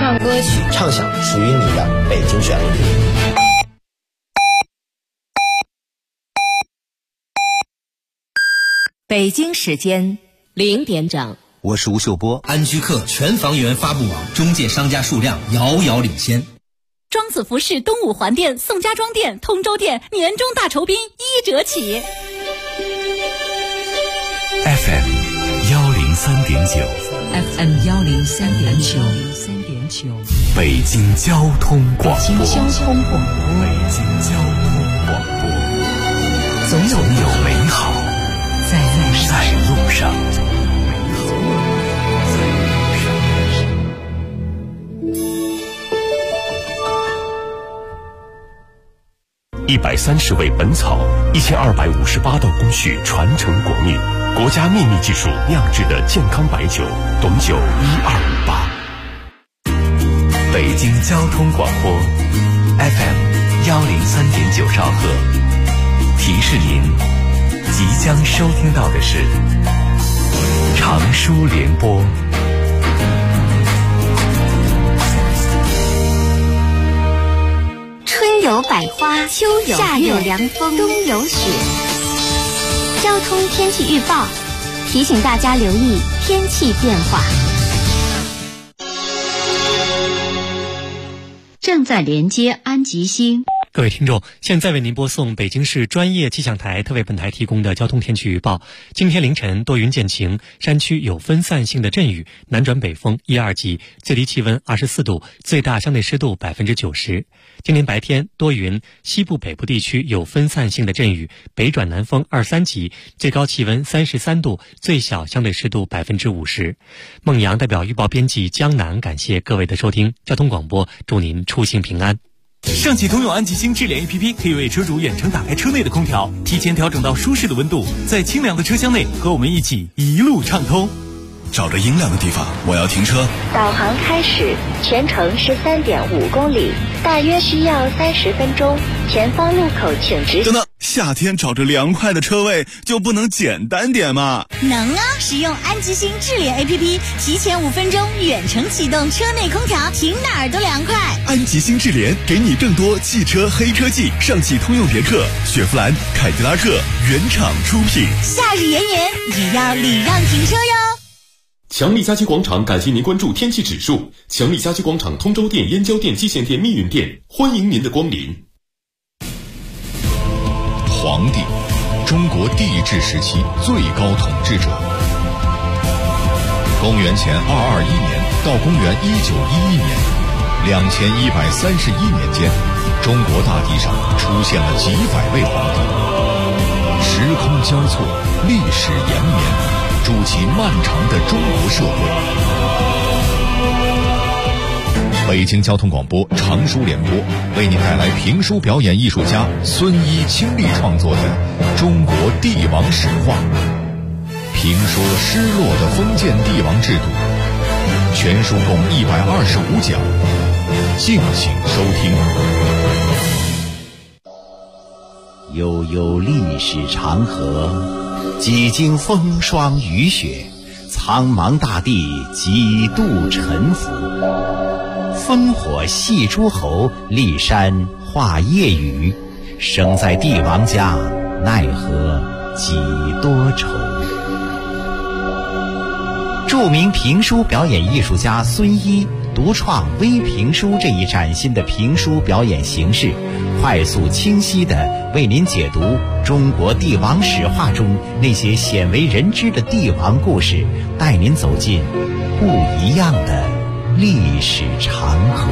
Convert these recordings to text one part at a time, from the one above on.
唱歌曲， 畅享属于你的北京旋律。 北京时间0点整， 我是吴秀波。 安居客全房源发布网中介商家数量遥遥领先。 庄子服饰东五环店、宋家庄店、通州店年终大酬宾1折起。 FM 103.9 FM 103.9， 北京交通广播。 北京交通广播，总有美好在路上。130味本草，1258道工序传承国秘，国家秘密技术酿制的健康白酒，董酒1258。北京交通广播 FM 103.9兆赫，提示您即将收听到的是长舒联播。 春有百花，秋有夏有凉风，冬有雪。交通天气预报提醒大家留意天气变化。 正在连接安吉星。 各位听众，现在为您播送北京市专业气象台特为本台提供的交通天气预报。今天凌晨多云见晴，山区有分散性的阵雨，南转北风1、2级，最低气温24度，最大相对湿度90%。今天白天多云，西部北部地区有分散性的阵雨，北转南风2、3级，最高气温33度，最小相对湿度50%。孟阳代表预报编辑江南感谢各位的收听，交通广播祝您出行平安。 上汽通用安吉星智联 APP 可以为车主远程打开车内的空调，提前调整到舒适的温度，在清凉的车厢内和我们一起一路畅通。 找着阴凉的地方，我要停车。 导航开始，全程13.5公里，大约需要30分钟。前方路口请直行。 等等，夏天找着凉快的车位就不能简单点吗？ 能啊！使用安吉星智联 APP， 提前5分钟远程启动车内空调，停哪儿都凉快。 安吉星智联给你更多汽车黑科技，上汽通用别克、雪佛兰、凯迪拉克原厂出品。 夏日炎炎也要礼让停车哟。 强力家居广场感谢您关注天气指数。强力家居广场通州店、燕郊店、蓟县店、密云店，欢迎您的光临。 皇帝，中国帝制时期最高统治者。公元前221年到公元1911年，2131年间，中国大地上出现了几百位皇帝，时空交错，历史延绵。筑起漫长的中国社会。北京交通广播长舒联播为您带来评书表演艺术家孙一倾力创作的《中国帝王史话》，评说失落的封建帝王制度。全书共125讲，敬请收听。 悠悠历史长河，几经风霜雨雪，苍茫大地几度沉浮。烽火戏诸侯，骊山画夜雨。生在帝王家，奈何几多愁。著名评书表演艺术家孙一独创微评书这一崭新的评书表演形式，快速清晰地为您解读中国帝王史话中那些鲜为人知的帝王故事，带您走进不一样的历史长河。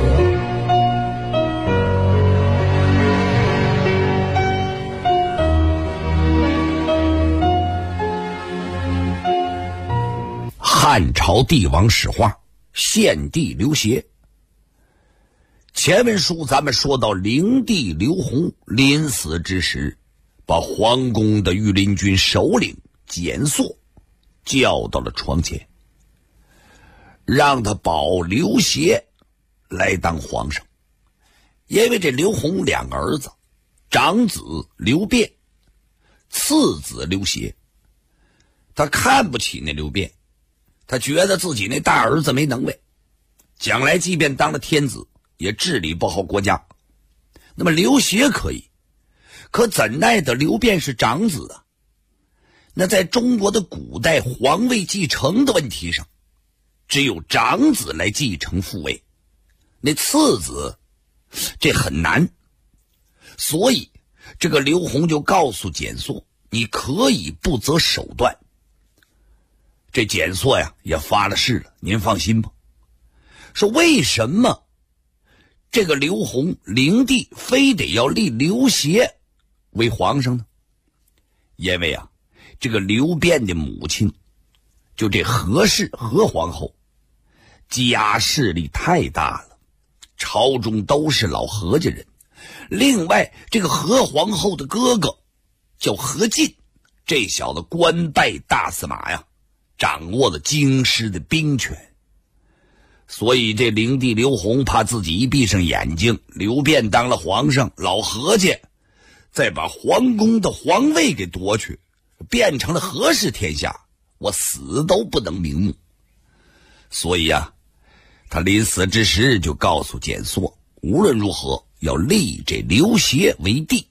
汉朝帝王史话，献帝刘协。前文书咱们说到灵帝刘宏临死之时，把皇宫的御林军首领简硕叫到了床前，让他保刘协来当皇上。因为这刘宏两个儿子，长子刘辩，次子刘协，他看不起那刘辩，他觉得自己那大儿子没能耐， 将来即便当了天子，也治理不好国家。那么刘协可以，可怎奈得刘辩是长子啊？那在中国的古代皇位继承的问题上，只有长子来继承父位，那次子这很难。所以这个刘宏就告诉蹇硕，你可以不择手段。这蹇硕呀也发了誓了，您放心吧。说为什么这个刘宏灵帝非得要立刘协为皇上呢？因为啊，这个刘辩的母亲就这何氏何皇后家势力太大了，朝中都是老何家人。另外这个何皇后的哥哥叫何进，这小子官拜大司马呀，掌握了京师的兵权。所以这灵帝刘宏怕自己一闭上眼睛，刘辩当了皇上，老何家再把皇宫的皇位给夺去，变成了何氏天下，我死都不能瞑目。所以啊，他临死之时就告诉蹇硕，无论如何要立这刘协为帝。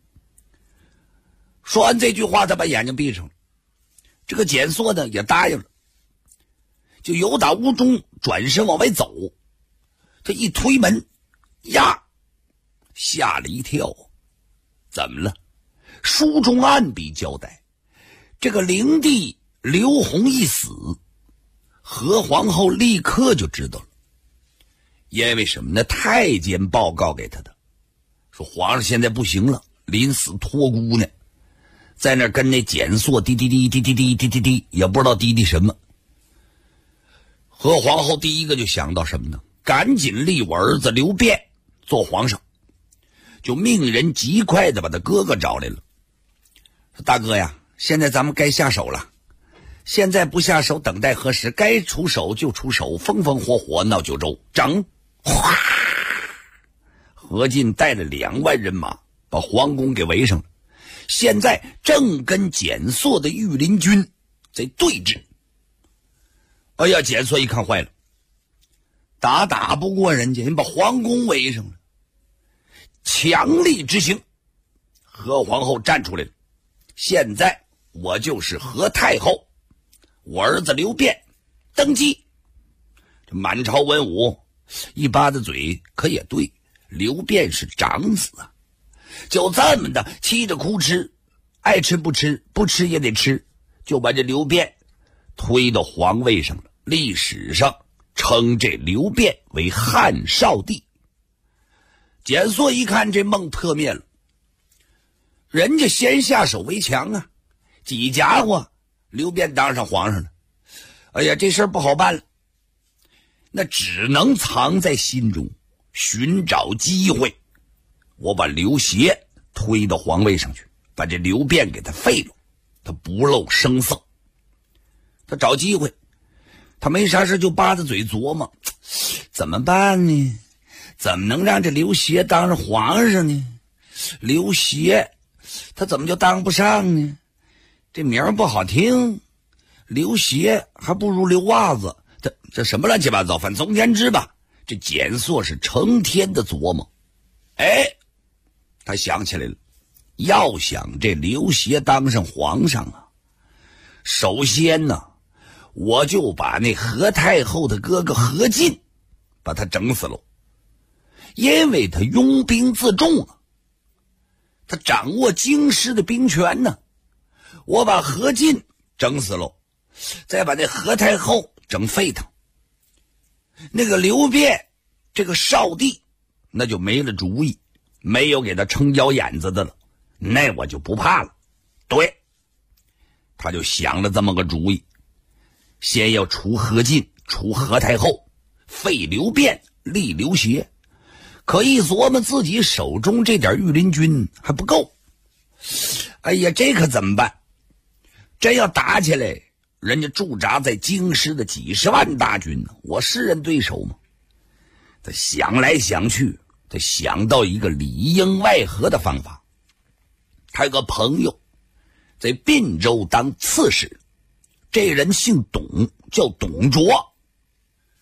说完这句话，他把眼睛闭上了。这个蹇硕呢也答应了，就由打屋中转身往外走。他一推门，呀，吓了一跳。怎么了？书中暗笔交代，这个灵帝刘宏一死，何皇后立刻就知道了。因为什么呢？太监报告给他的，说皇上现在不行了，临死托孤呢，在那跟那蹇硕滴滴滴滴滴滴滴滴滴，也不知道滴滴什么。何皇后第一个就想到什么呢？赶紧立我儿子刘辩做皇上，就命人极快的把他哥哥找来了。说大哥呀，现在咱们该下手了，现在不下手等待何时？该出手就出手，风风火火闹九州，整！哗！何进带了2万人马把皇宫给围上了，现在正跟蹇硕的御林军在对峙。哎呀，蹇硕一看坏了，打不过人家，人把皇宫围上了，强力执行。何皇后站出来了，现在我就是何太后，我儿子刘辩登基。这满朝文武一巴子嘴，可也对，刘辩是长子啊，就这么的气着哭吃，爱吃不吃，不吃也得吃，就把这刘辩推到皇位上了。历史上称这刘辩为汉少帝。蹇硕一看这梦破灭了，人家先下手为强啊，几家伙刘辩当上皇上了，哎呀，这事儿不好办了，那只能藏在心中，寻找机会，我把刘协推到皇位上去，把这刘辩给他废了，他不露声色。他找机会，他没啥事就巴着嘴琢磨，怎么办呢？怎么能让这刘协当上皇上呢？刘协他怎么就当不上呢？这名儿不好听，刘协还不如刘袜子，这什么乱七八糟，反正总而言之吧，这蹇硕是成天的琢磨。哎，他想起来了，要想这刘协当上皇上啊，首先呢，我就把那何太后的哥哥何进把他整死了，因为他拥兵自重啊，他掌握京师的兵权呢。我把何进整死了，再把那何太后整废他，那个刘辩这个少帝那就没了主意，没有给他撑腰眼子的了，那我就不怕了。对，他就想了这么个主意，先要除何进，除何太后，废刘辩，立刘协。可一琢磨自己手中这点御林军还不够，哎呀，这可怎么办？真要打起来，人家驻扎在京师的几十万大军呢，我是人对手吗？他想来想去，他想到一个里应外合的方法。他有个朋友在并州当刺史，这人姓董，叫董卓。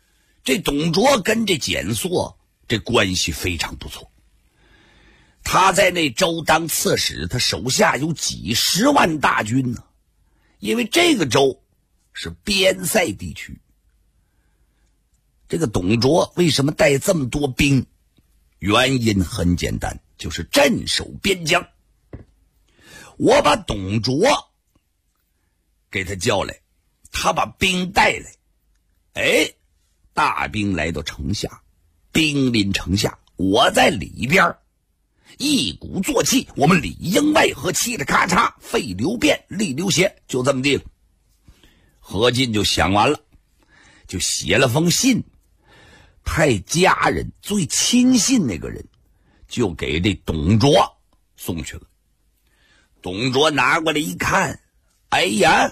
这董卓跟这蹇硕这关系非常不错。他在那州当刺史，他手下有几十万大军呢。因为这个州是边塞地区。这个董卓为什么带这么多兵？原因很简单，就是镇守边疆。我把董卓给他叫来，他把兵带来，大兵来到城下，兵临城下，我在里边一鼓作气，我们里应外合，嘁哩咔嚓，废刘辩，立刘协，就这么地了。何进就想完了，就写了封信，派家人最亲信那个人就给这董卓送去了。董卓拿过来一看，哎呀，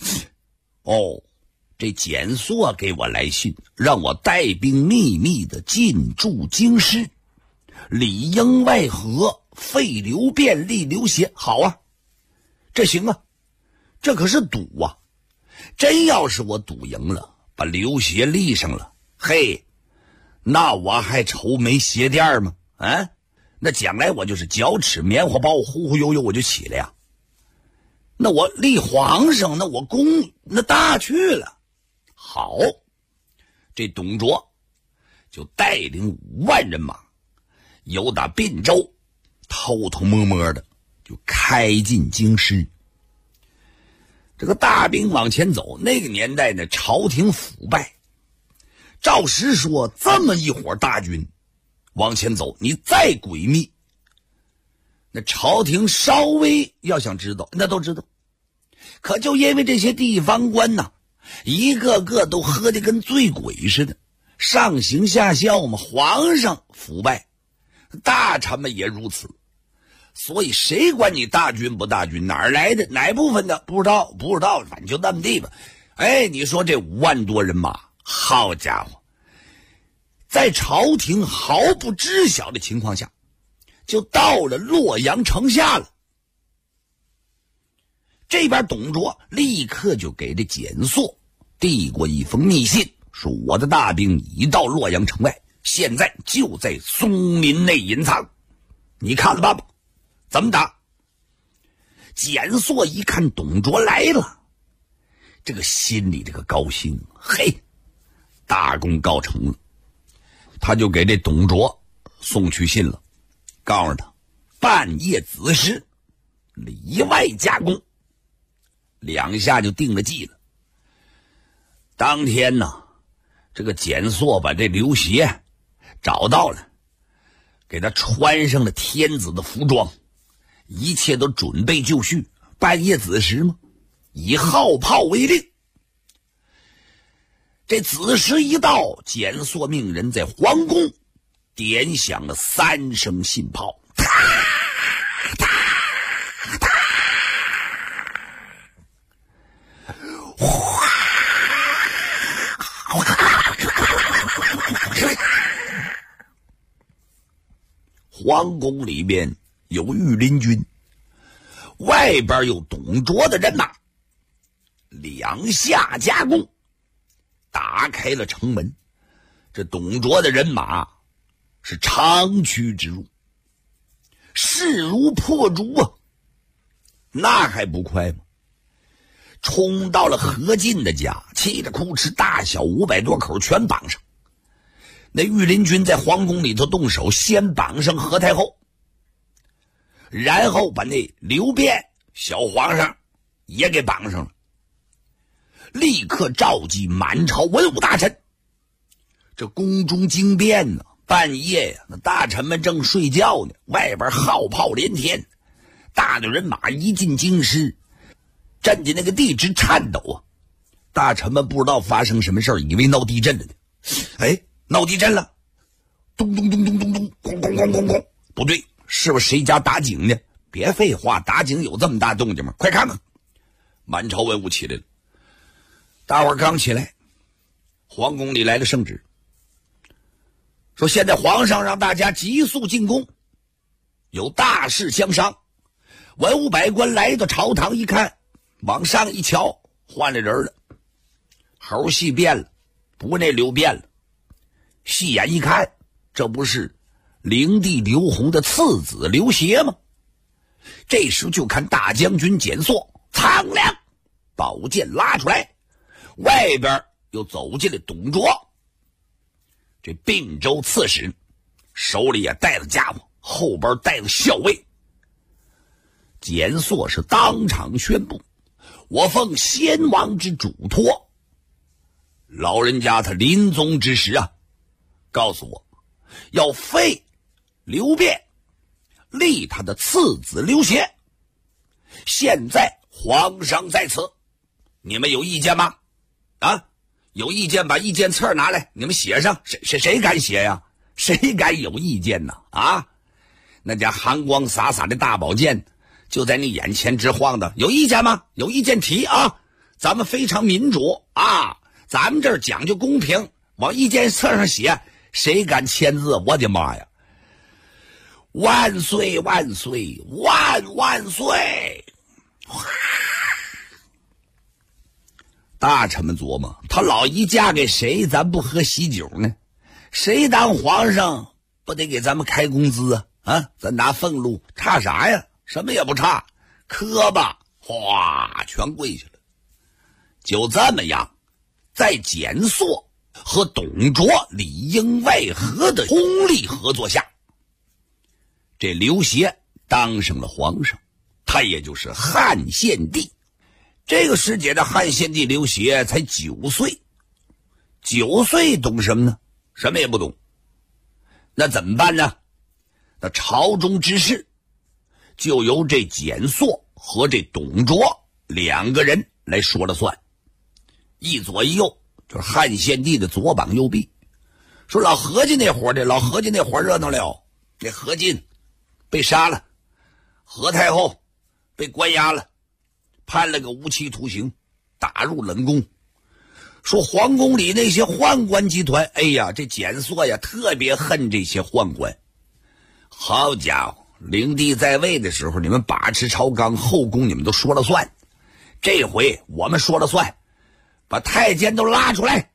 这蹇硕给我来信，让我带兵秘密的进驻京师，里应外合，废刘辩，立刘协。好啊，这行啊，这可是赌啊！真要是我赌赢了，把刘协立上了，嘿，那我还愁没鞋垫吗？那将来我就是脚趾棉花包，忽忽悠悠我就起来呀。那我立皇上，那我功那大去了。好，这董卓就带领5万人马，由打并州偷偷摸摸的就开进京师。这个大兵往前走，那个年代呢，朝廷腐败，照实说这么一伙大军往前走，你再诡秘，那朝廷稍微要想知道那都知道。可就因为这些地方官呐，一个个都喝得跟醉鬼似的，上行下效嘛，皇上腐败，大臣们也如此，所以谁管你大军不大军，哪儿来的哪部分的不知道，反正就那么地吧。你说这5万多人马，好家伙，在朝廷毫不知晓的情况下，就到了洛阳城下了。这边董卓立刻就给这蹇硕递过一封密信，说我的大兵已到洛阳城外，现在就在松林内隐藏，你看了吧，怎么打？蹇硕一看董卓来了，这个心里这个高兴，嘿，大功告成了。他就给这董卓送去信了，告诉他半夜子时，里外夹攻，2下就定了计了。当天呢，这个蹇硕把这刘协找到了，给他穿上了天子的服装，一切都准备就绪。半夜子时嘛，以号炮为令。这子时一到，蹇硕命人在皇宫点响了3声信炮，皇宫里边有御林军，外边有董卓的人马，2下夹攻，打开了城门。这董卓的人马是长驱直入，势如破竹啊！那还不快吗？冲到了何进的家，嘁哩哭哧，大小500多口全绑上。那御林军在皇宫里头动手，先绑上何太后，然后把那刘辩小皇上也给绑上了，立刻召集满朝文武大臣。这宫中惊变呢，半夜呀，那大臣们正睡觉呢，外边号炮连天，大队人马一进京师，震的那个地直颤抖啊！大臣们不知道发生什么事儿，以为闹地震了呢。闹地震了，咚咚咚咚咚咚，咣咣咣咣咣，不对，是不是谁家打井呢？别废话，打井有这么大动静吗？快看看！满朝文武起来了，大伙儿刚起来，皇宫里来了圣旨，说现在皇上让大家急速进宫，有大事相商。文武百官来到朝堂一看，往上一瞧，换了人了，猴戏变了，不那刘辩了， 细眼一看，这不是灵帝刘宏的次子刘协吗？这时就看大将军简硕苍凉宝剑拉出来，外边又走进了董卓，这并州刺史手里也带着家伙，后边带着校尉。简硕是当场宣布，我奉先王之嘱托，老人家他临终之时啊，告诉我要废刘辩，立他的次子刘协。现在皇上在此，你们有意见吗？啊，有意见把意见册拿来，你们写上。谁敢写呀？谁敢有意见呢？啊，那家寒光洒洒的大宝剑就在你眼前直晃的，有意见吗？有意见提啊！咱们非常民主啊，咱们这儿讲究公平，往意见册上写，谁敢签字？我的妈呀！万岁万岁万岁！大臣们琢磨，他老姨嫁给谁，咱不喝喜酒呢？谁当皇上不得给咱们开工资啊？啊，咱拿俸禄，差啥呀？什么也不差，磕吧，哗，全跪下了。就这么样，在简硕和董卓里应外合的通力合作下，这刘协当上了皇上，他也就是汉献帝。这个时节的汉献帝刘协才9岁，9岁懂什么呢？什么也不懂。那怎么办呢？那朝中之事就由这简硕和这董卓2个人来说了算，一左一右，就是汉献帝的左膀右臂。说老何家那伙热闹了，这何进被杀了，何太后被关押了，判了个无期徒刑，打入冷宫。说皇宫里那些宦官集团，哎呀，这简硕呀特别恨这些宦官。好家伙，灵帝在位的时候你们把持朝纲，后宫你们都说了算，这回我们说了算，把太监都拉出来，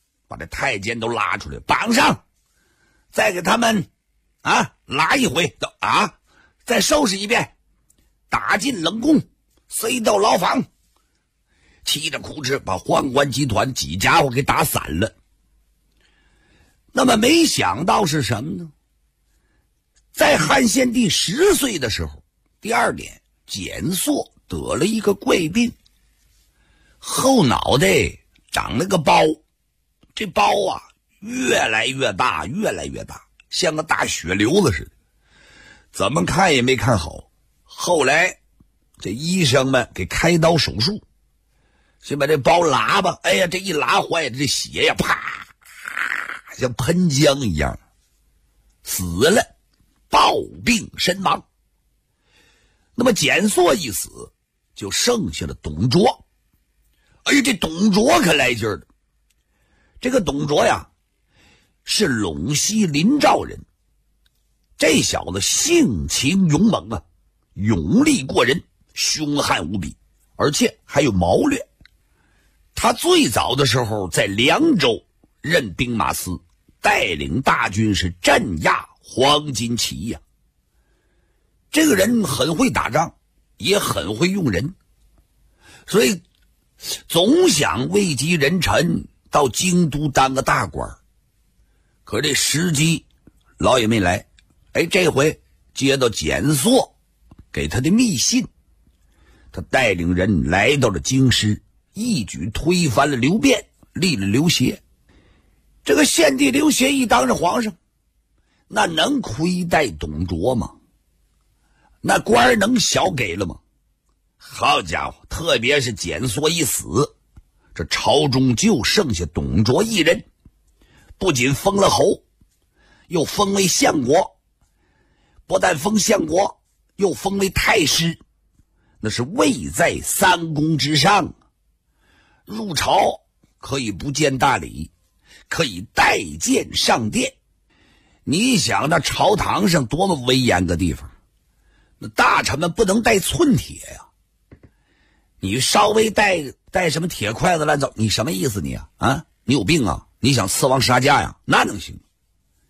绑上，再给他们拉一回再收拾一遍，打进冷宫，塞到牢房，气着哭哧把宦官集团几家伙给打散了。那么没想到是什么呢？在汉献帝10岁的时候，第2年，简硕得了一个怪病，后脑袋长了个包，这包越来越大，像个大血瘤子似的，怎么看也没看好。后来这医生们给开刀手术，先把这包拉吧，哎呀，这一拉坏了，这血呀啪像喷浆一样，死了，暴病身亡。那么简硕一死，就剩下了董卓。哎呀，这董卓可来劲儿了。这个董卓呀是陇西临赵人，这小子性情勇猛勇力过人，凶悍无比，而且还有谋略。他最早的时候在凉州任兵马司，带领大军是镇压黄巾起义这个人很会打仗，也很会用人，所以总想位极人臣，到京都当个大官。可这时机老也没来。这回接到简硕给他的密信，他带领人来到了京师，一举推翻了刘辩，立了刘协。这个献帝刘协一当上皇上，那能亏待董卓吗？那官能小给了吗？好家伙，特别是简硕一死，这朝中就剩下董卓一人，不仅封了侯，又封为相国，不但封相国，又封为太师，那是位在3公之上。入朝可以不见大礼，可以带剑上殿。你想那朝堂上多么威严个地方，那大臣们不能带寸铁呀。你稍微带什么铁筷子乱走，你什么意思你你有病啊？你想刺王杀家呀？那能行？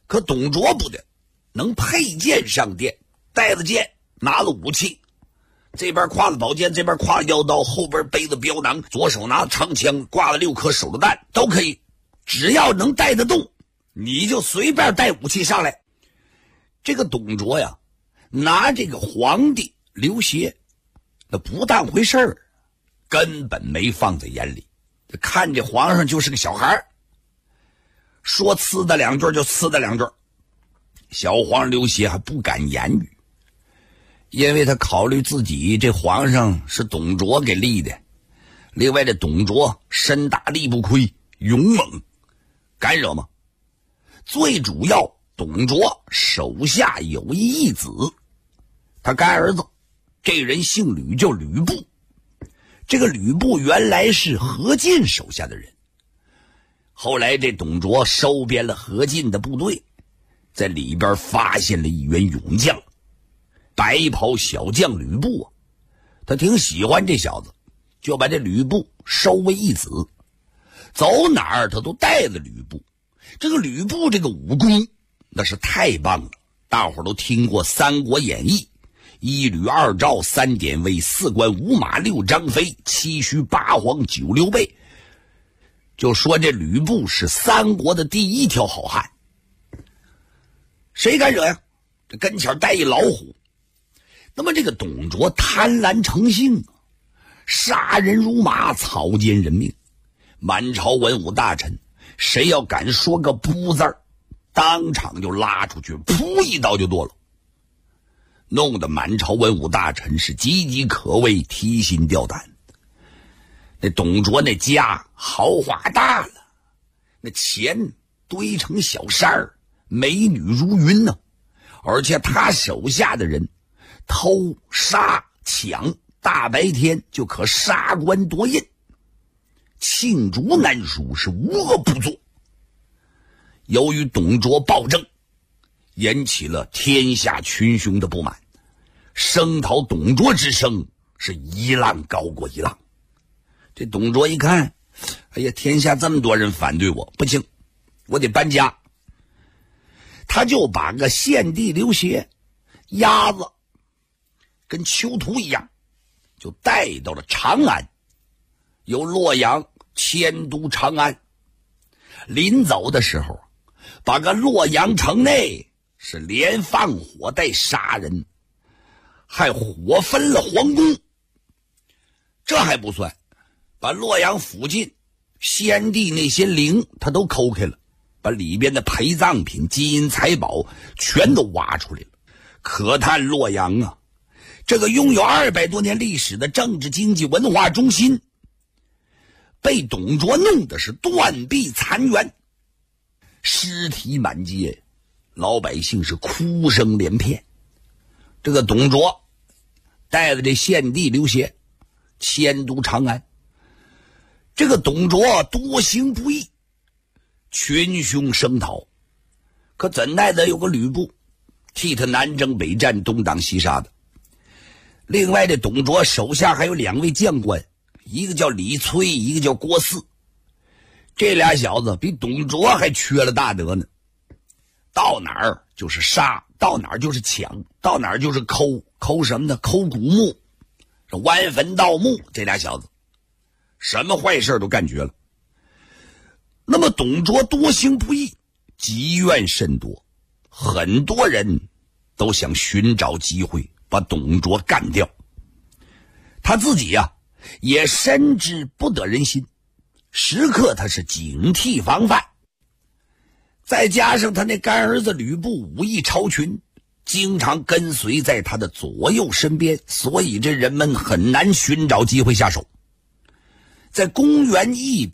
可董卓不的，能佩剑上殿，带着剑，拿了武器，这边挎了宝剑，这边挎了腰刀，后边背着镖囊，左手拿长枪，挂了6颗手榴弹，都可以。只要能带得动，你就随便带武器上来。这个董卓呀，拿这个皇帝刘协那不当回事儿，根本没放在眼里，看这皇上就是个小孩，说呲的2句就呲的2句。小皇上刘协还不敢言语，因为他考虑自己这皇上是董卓给立的，另外这董卓身大力不亏，勇猛，敢惹吗？最主要，董卓手下有一义子，他干儿子，这人姓吕，叫吕布。这个吕布原来是何进手下的人，后来这董卓收编了何进的部队，在里边发现了一员勇将，白袍小将吕布啊，他挺喜欢这小子，就把这吕布收为义子，走哪儿他都带着吕布。这个吕布这个武功那是太棒了，大伙儿都听过《三国演义》，1吕2赵3典韦4关5马6张飞7虚8黄9刘备，就说这吕布是三国的第一条好汉，谁敢惹呀？这跟前带一老虎。那么这个董卓贪婪成性，杀人如麻，草菅人命。满朝文武大臣谁要敢说个不字儿，当场就拉出去，噗一刀就剁了，弄得满朝文武大臣是岌岌可危，提心吊胆。那董卓那家豪华大了，那钱堆成小山儿，美女如云呢，而且他手下的人偷杀抢，大白天就可杀官夺印，罄竹难书，是无恶不作。由于董卓暴政，引起了天下群雄的不满，声讨董卓之声是一浪高过一浪。这董卓一看，哎呀，天下这么多人反对我，不行，我得搬家。他就把个献帝刘协鸭子跟囚徒一样，就带到了长安，由洛阳迁都长安。临走的时候，把个洛阳城内是连放火带杀人，还火焚了皇宫。这还不算，把洛阳附近先帝那些陵他都抠开了，把里边的陪葬品金银财宝全都挖出来了。可叹洛阳啊，这个拥有200多年历史的政治经济文化中心，被董卓弄的是断壁残垣，尸体满街，老百姓是哭声连片。这个董卓带着这献帝刘协迁都长安，这个董卓多行不义，群雄声讨，可怎奈得有个吕布替他南征北战，东挡西杀的。另外这董卓手下还有2位将官，一个叫李悝，一个叫郭汜。这俩小子比董卓还缺了大德呢，到哪儿就是杀，到哪儿就是抢，到哪儿就是抠什么呢？抠古墓，剜坟盗墓。这俩小子什么坏事都干绝了。那么董卓多行不义，积怨甚多，很多人都想寻找机会把董卓干掉。他自己呀，也深知不得人心，时刻他是警惕防范。再加上他那干儿子吕布武艺超群，经常跟随在他的左右身边，所以这人们很难寻找机会下手。在公元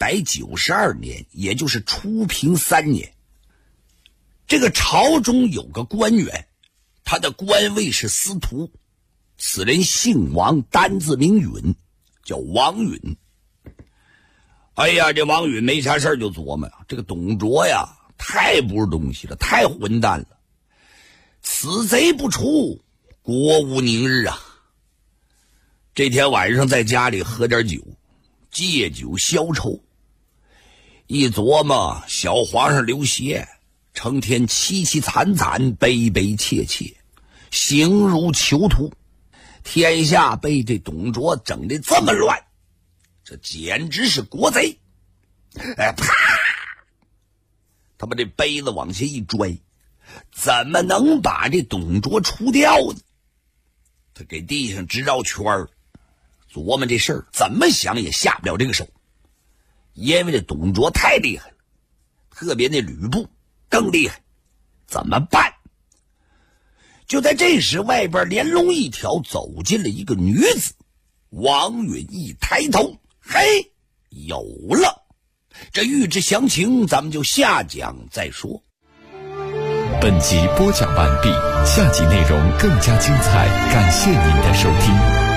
192年，也就是初平3年，这个朝中有个官员，他的官位是司徒，此人姓王，单字名允，叫王允。哎呀，这王允没啥事就琢磨呀，这个董卓呀，太不是东西了，太混蛋了，此贼不除，国无宁日啊。这天晚上在家里喝点酒，借酒消愁，一琢磨小皇上刘协成天凄凄惨惨，悲悲切切，形如囚徒。天下被这董卓整得这么乱，这简直是国贼。啪！他把这杯子往下一拽，怎么能把这董卓除掉呢？他给地上直绕圈儿，琢磨这事儿怎么想也下不了这个手，因为这董卓太厉害了，特别那吕布更厉害，怎么办？就在这时，外边连龙一条走进了一个女子。王允一抬头，嘿，有了！这欲知详情，咱们就下讲再说。 本集播讲完毕，下集内容更加精彩，感谢您的收听。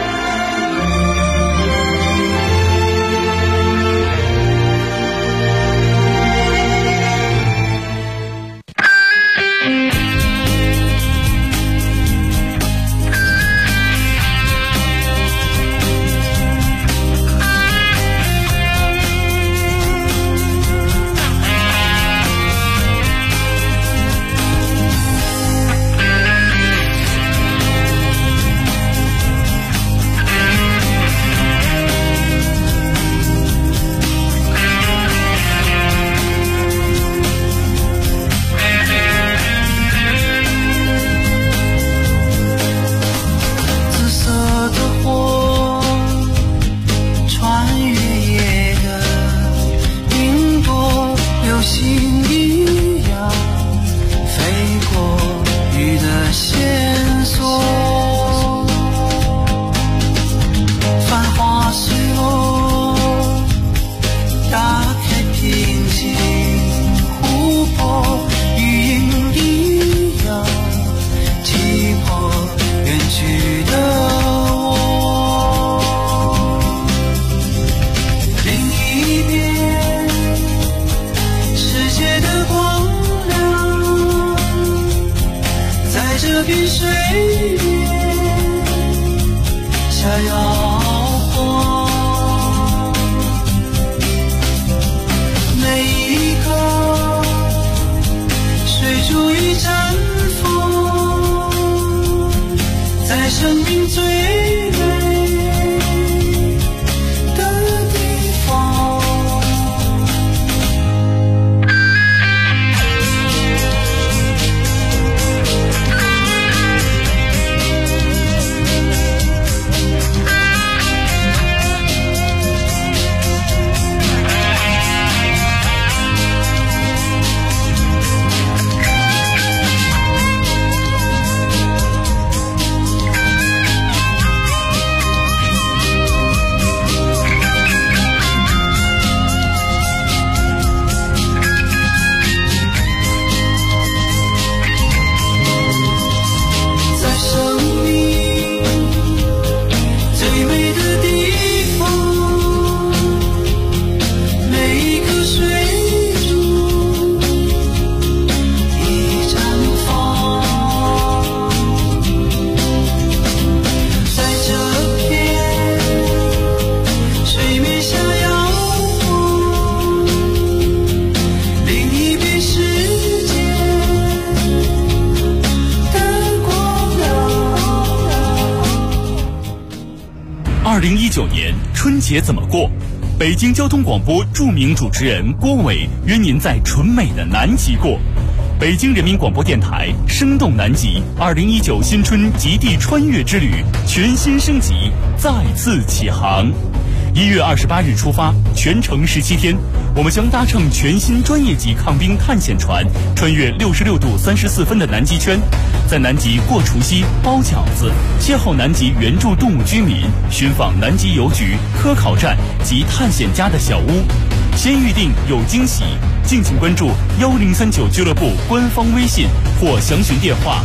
2019年春节怎么过？北京交通广播著名主持人郭伟约您在纯美的南极过。北京人民广播电台生动南极2019新春极地穿越之旅全新升级，再次起航。1月28日出发，全程17天，我们将搭乘全新专业级抗冰探险船，穿越66度34分的南极圈，在南极过除夕、包饺子，邂逅南极原住动物居民，寻访南极邮局、科考站及探险家的小屋。先预定有惊喜，敬请关注1039俱乐部官方微信或详询电话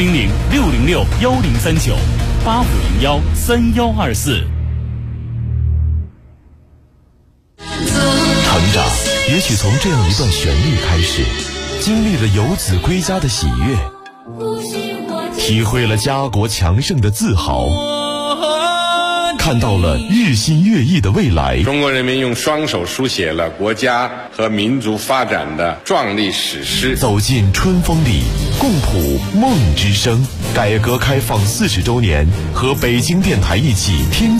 400-606-1039-8501-3124。 成长也许从这样一段旋律开始，经历了游子归家的喜悦，体会了家国强盛的自豪， 看到了日新月异的未来。 中国人民用双手书写了国家和民族发展的壮丽史诗。 走进春风里，共谱梦之声。改革开放40周年，和北京电台一起天